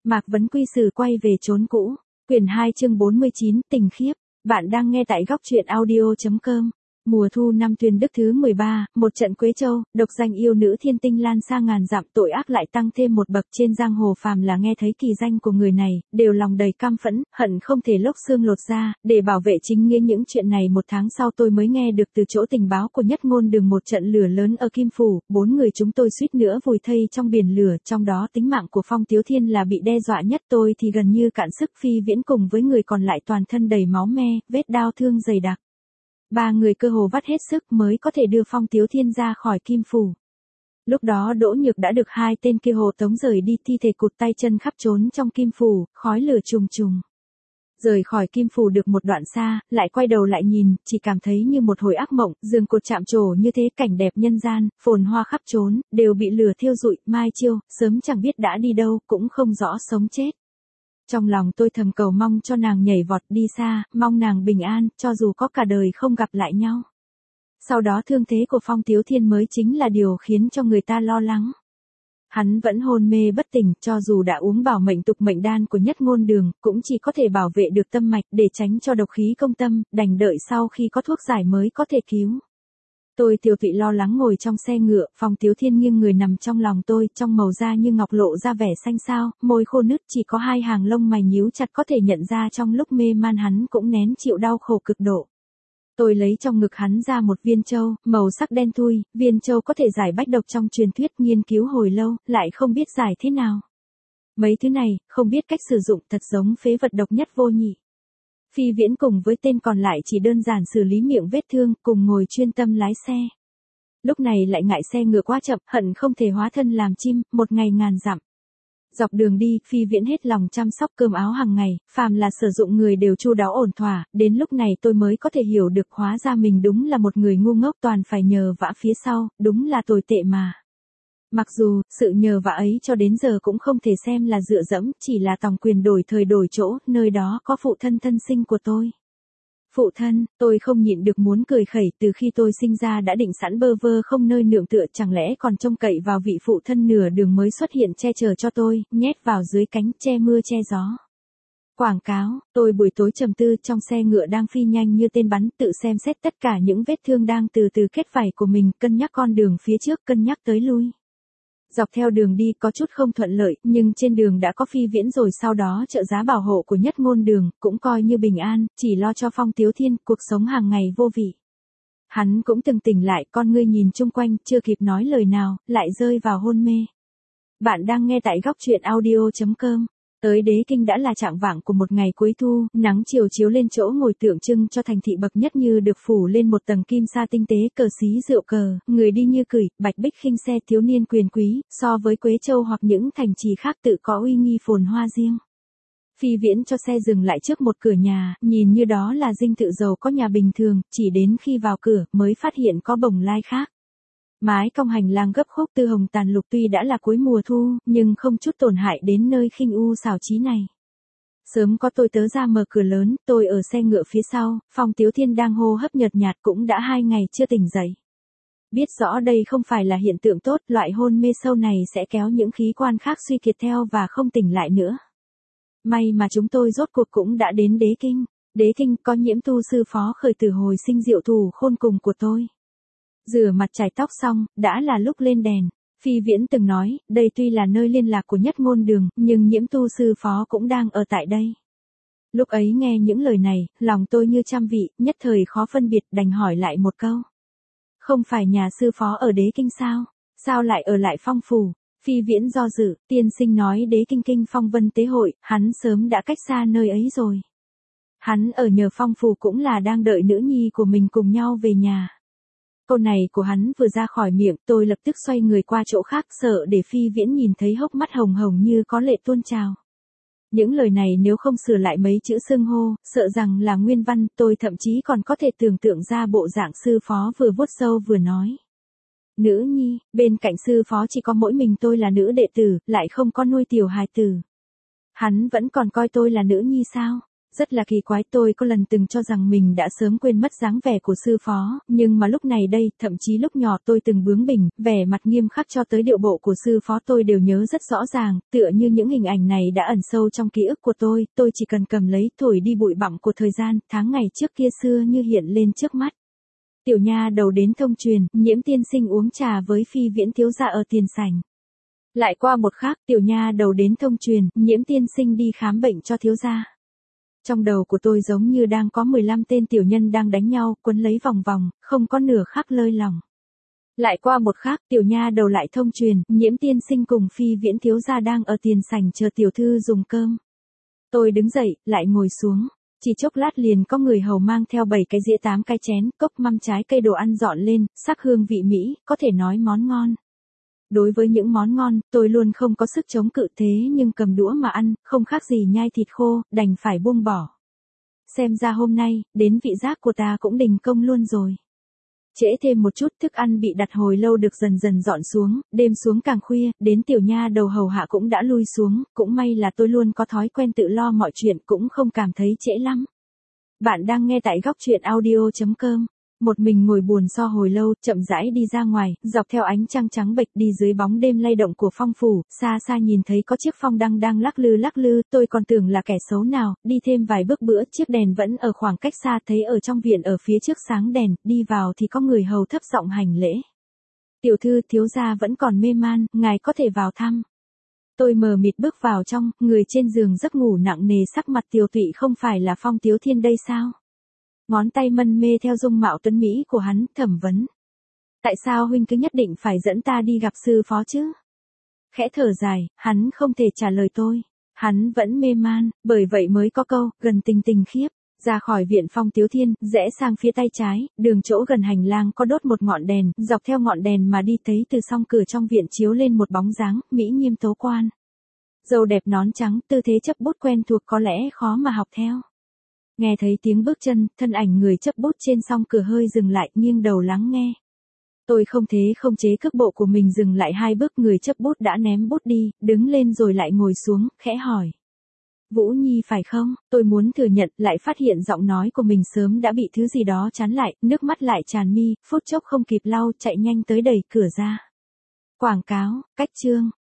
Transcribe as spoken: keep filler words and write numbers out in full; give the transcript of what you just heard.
Mạc Vấn Quy Sử quay về chốn cũ. Quyển hai chương bốn mươi chín, tình khiếp. Bạn đang nghe tại góc truyện audio chấm com. Mùa thu năm Tuyên Đức thứ mười ba, một trận Quế Châu, độc danh yêu nữ thiên tinh lan xa ngàn dặm, tội ác lại tăng thêm một bậc. Trên giang hồ phàm là nghe thấy kỳ danh của người này, đều lòng đầy căm phẫn, hận không thể lốc xương lột da. Để bảo vệ chính nghĩa những chuyện này, một tháng sau tôi mới nghe được từ chỗ tình báo của Nhất Ngôn Đường một trận lửa lớn ở Kim Phủ, bốn người chúng tôi suýt nữa vùi thây trong biển lửa, trong đó tính mạng của Phong Tiếu Thiên là bị đe dọa nhất. Tôi thì gần như cạn sức, Phi Viễn cùng với người còn lại toàn thân đầy máu me, vết đao thương dày đặc. Ba người cơ hồ vắt hết sức mới có thể đưa Phong Tiếu Thiên ra khỏi Kim Phủ. Lúc đó Đỗ Nhược đã được hai tên kia hộ tống rời đi, thi thể cụt tay chân khắp trốn trong Kim Phủ, khói lửa trùng trùng. Rời khỏi Kim Phủ được một đoạn xa, lại quay đầu lại nhìn, chỉ cảm thấy như một hồi ác mộng, giường cột chạm trổ như thế, cảnh đẹp nhân gian, phồn hoa khắp trốn, đều bị lửa thiêu rụi. Mai Chiêu, sớm chẳng biết đã đi đâu, cũng không rõ sống chết. Trong lòng tôi thầm cầu mong cho nàng nhảy vọt đi xa, mong nàng bình an, cho dù có cả đời không gặp lại nhau. Sau đó thương thế của Phong Tiếu Thiên mới chính là điều khiến cho người ta lo lắng. Hắn vẫn hôn mê bất tỉnh, cho dù đã uống bảo mệnh tục mệnh đan của Nhất Ngôn Đường, cũng chỉ có thể bảo vệ được tâm mạch, để tránh cho độc khí công tâm, đành đợi sau khi có thuốc giải mới có thể cứu. Tôi Tiểu Tụy lo lắng ngồi trong xe ngựa, Phong Tiếu Thiên nghiêng người nằm trong lòng tôi, trong màu da như ngọc lộ ra vẻ xanh xao, môi khô nứt, chỉ có hai hàng lông mày nhíu chặt, có thể nhận ra trong lúc mê man hắn cũng nén chịu đau khổ cực độ. Tôi lấy trong ngực hắn ra một viên châu, màu sắc đen thui, viên châu có thể giải bách độc trong truyền thuyết, nghiên cứu hồi lâu, lại không biết giải thế nào. Mấy thứ này, không biết cách sử dụng, thật giống phế vật độc nhất vô nhị. Phi Viễn cùng với tên còn lại chỉ đơn giản xử lý miệng vết thương, cùng ngồi chuyên tâm lái xe. Lúc này lại ngại xe ngựa quá chậm, hận không thể hóa thân làm chim, một ngày ngàn dặm. Dọc đường đi, Phi Viễn hết lòng chăm sóc cơm áo hàng ngày, phàm là sử dụng người đều chu đáo ổn thỏa, đến lúc này tôi mới có thể hiểu được, hóa ra mình đúng là một người ngu ngốc, toàn phải nhờ vả phía sau, đúng là tồi tệ mà. Mặc dù, sự nhờ vả ấy cho đến giờ cũng không thể xem là dựa dẫm, chỉ là tòng quyền đổi thời đổi chỗ, nơi đó có phụ thân thân sinh của tôi. Phụ thân, tôi không nhịn được muốn cười khẩy, từ khi tôi sinh ra đã định sẵn bơ vơ không nơi nương tựa, chẳng lẽ còn trông cậy vào vị phụ thân nửa đường mới xuất hiện che chở cho tôi, nhét vào dưới cánh, che mưa che gió. Quảng cáo, tôi buổi tối trầm tư trong xe ngựa đang phi nhanh như tên bắn, tự xem xét tất cả những vết thương đang từ từ kết vảy của mình, cân nhắc con đường phía trước, cân nhắc tới lui. Dọc theo đường đi có chút không thuận lợi, nhưng trên đường đã có Phi Viễn rồi, sau đó trợ giá bảo hộ của Nhất Ngôn Đường, cũng coi như bình an, chỉ lo cho Phong Tiếu Thiên, cuộc sống hàng ngày vô vị. Hắn cũng từng tỉnh lại, con ngươi nhìn chung quanh, chưa kịp nói lời nào, lại rơi vào hôn mê. Bạn đang nghe tại góc truyện audio chấm com. Tới Đế Kinh đã là trạng vạng của một ngày cuối thu, nắng chiều chiếu lên chỗ ngồi tượng trưng cho thành thị bậc nhất như được phủ lên một tầng kim sa tinh tế, cờ xí rượu cờ, người đi như cười, bạch bích khinh xe, thiếu niên quyền quý, so với Quế Châu hoặc những thành trì khác tự có uy nghi phồn hoa riêng. Phi Viễn cho xe dừng lại trước một cửa nhà, nhìn như đó là dinh thự giàu có nhà bình thường, chỉ đến khi vào cửa mới phát hiện có bồng lai khác. Mái cong hành lang gấp khúc tư hồng tàn lục, tuy đã là cuối mùa thu, nhưng không chút tổn hại đến nơi khinh u xảo trí này. Sớm có tôi tớ ra mở cửa lớn, tôi ở xe ngựa phía sau, Phong Tiếu Thiên đang hô hấp nhợt nhạt, cũng đã hai ngày chưa tỉnh dậy. Biết rõ đây không phải là hiện tượng tốt, loại hôn mê sâu này sẽ kéo những khí quan khác suy kiệt theo và không tỉnh lại nữa. May mà chúng tôi rốt cuộc cũng đã đến Đế Kinh. Đế Kinh có Nhiễm Tu sư phó khởi tử hồi sinh diệu thủ khôn cùng của tôi. Rửa mặt chải tóc xong, đã là lúc lên đèn. Phi Viễn từng nói, đây tuy là nơi liên lạc của Nhất Ngôn Đường, nhưng Nhiễm Tu sư phó cũng đang ở tại đây. Lúc ấy nghe những lời này, lòng tôi như trăm vị, nhất thời khó phân biệt, đành hỏi lại một câu. Không phải nhà sư phó ở Đế Kinh sao? Sao lại ở lại Phong Phủ? Phi Viễn do dự, tiên sinh nói Đế Kinh Kinh Phong Vân Tế Hội, hắn sớm đã cách xa nơi ấy rồi. Hắn ở nhờ Phong Phủ cũng là đang đợi nữ nhi của mình cùng nhau về nhà. Câu này của hắn vừa ra khỏi miệng, tôi lập tức xoay người qua chỗ khác, sợ để Phi Viễn nhìn thấy hốc mắt hồng hồng như có lệ tuôn trào. Những lời này nếu không sửa lại mấy chữ xưng hô, sợ rằng là nguyên văn, tôi thậm chí còn có thể tưởng tượng ra bộ dạng sư phó vừa vuốt sâu vừa nói. Nữ nhi, bên cạnh sư phó chỉ có mỗi mình tôi là nữ đệ tử, lại không có nuôi tiểu hài tử. Hắn vẫn còn coi tôi là nữ nhi sao? Rất là kỳ quái, tôi có lần từng cho rằng mình đã sớm quên mất dáng vẻ của sư phó, nhưng mà lúc này đây, thậm chí lúc nhỏ tôi từng bướng bỉnh, vẻ mặt nghiêm khắc cho tới điệu bộ của sư phó tôi đều nhớ rất rõ ràng, tựa như những hình ảnh này đã ẩn sâu trong ký ức của tôi, tôi chỉ cần cầm lấy thổi đi bụi bặm của thời gian, tháng ngày trước kia xưa như hiện lên trước mắt. Tiểu nha đầu đến thông truyền, Nhiễm tiên sinh uống trà với Phi Viễn thiếu gia ở tiền sảnh. Lại qua một khắc, tiểu nha đầu đến thông truyền, Nhiễm tiên sinh đi khám bệnh cho thiếu gia. Trong đầu của tôi giống như đang có mười lăm tên tiểu nhân đang đánh nhau, quấn lấy vòng vòng, không có nửa khắc lơi lỏng. Lại qua một khắc, tiểu nha đầu lại thông truyền, Nhiễm tiên sinh cùng Phi Viễn thiếu gia đang ở tiền sảnh chờ tiểu thư dùng cơm. Tôi đứng dậy, lại ngồi xuống. Chỉ chốc lát liền có người hầu mang theo bảy cái dĩa tám cái chén, cốc mâm trái cây đồ ăn dọn lên, sắc hương vị mỹ, có thể nói món ngon. Đối với những món ngon, tôi luôn không có sức chống cự, thế nhưng cầm đũa mà ăn, không khác gì nhai thịt khô, đành phải buông bỏ. Xem ra hôm nay, đến vị giác của ta cũng đình công luôn rồi. Trễ thêm một chút, thức ăn bị đặt hồi lâu được dần dần dọn xuống, đêm xuống càng khuya, đến tiểu nha đầu hầu hạ cũng đã lui xuống, cũng may là tôi luôn có thói quen tự lo mọi chuyện, cũng không cảm thấy trễ lắm. Bạn đang nghe tại góc truyện audio chấm com. Một mình ngồi buồn so hồi lâu, chậm rãi đi ra ngoài, dọc theo ánh trăng trắng bệch đi dưới bóng đêm lay động của phong phủ, xa xa nhìn thấy có chiếc phong đăng đang lắc lư lắc lư, tôi còn tưởng là kẻ xấu nào, đi thêm vài bước bữa, chiếc đèn vẫn ở khoảng cách xa, thấy ở trong viện ở phía trước sáng đèn, đi vào thì có người hầu thấp giọng hành lễ. Tiểu thư, thiếu gia vẫn còn mê man, ngài có thể vào thăm. Tôi mờ mịt bước vào trong, người trên giường giấc ngủ nặng nề, sắc mặt tiều tụy, không phải là Phong Tiếu Thiên đây sao? Ngón tay mân mê theo dung mạo tuấn mỹ của hắn, thẩm vấn. Tại sao huynh cứ nhất định phải dẫn ta đi gặp sư phó chứ? Khẽ thở dài, hắn không thể trả lời tôi. Hắn vẫn mê man, bởi vậy mới có câu, gần tình tình khiếp. Ra khỏi viện Phong Tiếu Thiên, rẽ sang phía tay trái, đường chỗ gần hành lang có đốt một ngọn đèn, dọc theo ngọn đèn mà đi thấy từ song cửa trong viện chiếu lên một bóng dáng, mỹ nhiêm tố quan. Râu đẹp nón trắng, tư thế chấp bút quen thuộc có lẽ khó mà học theo. Nghe thấy tiếng bước chân, thân ảnh người chấp bút trên song cửa hơi dừng lại, nghiêng đầu lắng nghe. Tôi không thế không chế cước bộ của mình, dừng lại hai bước, người chấp bút đã ném bút đi, đứng lên rồi lại ngồi xuống, khẽ hỏi. Vũ Nhi phải không? Tôi muốn thừa nhận, lại phát hiện giọng nói của mình sớm đã bị thứ gì đó chắn lại, nước mắt lại tràn mi, phút chốc không kịp lau, chạy nhanh tới đẩy cửa ra. Quảng cáo, cách chương,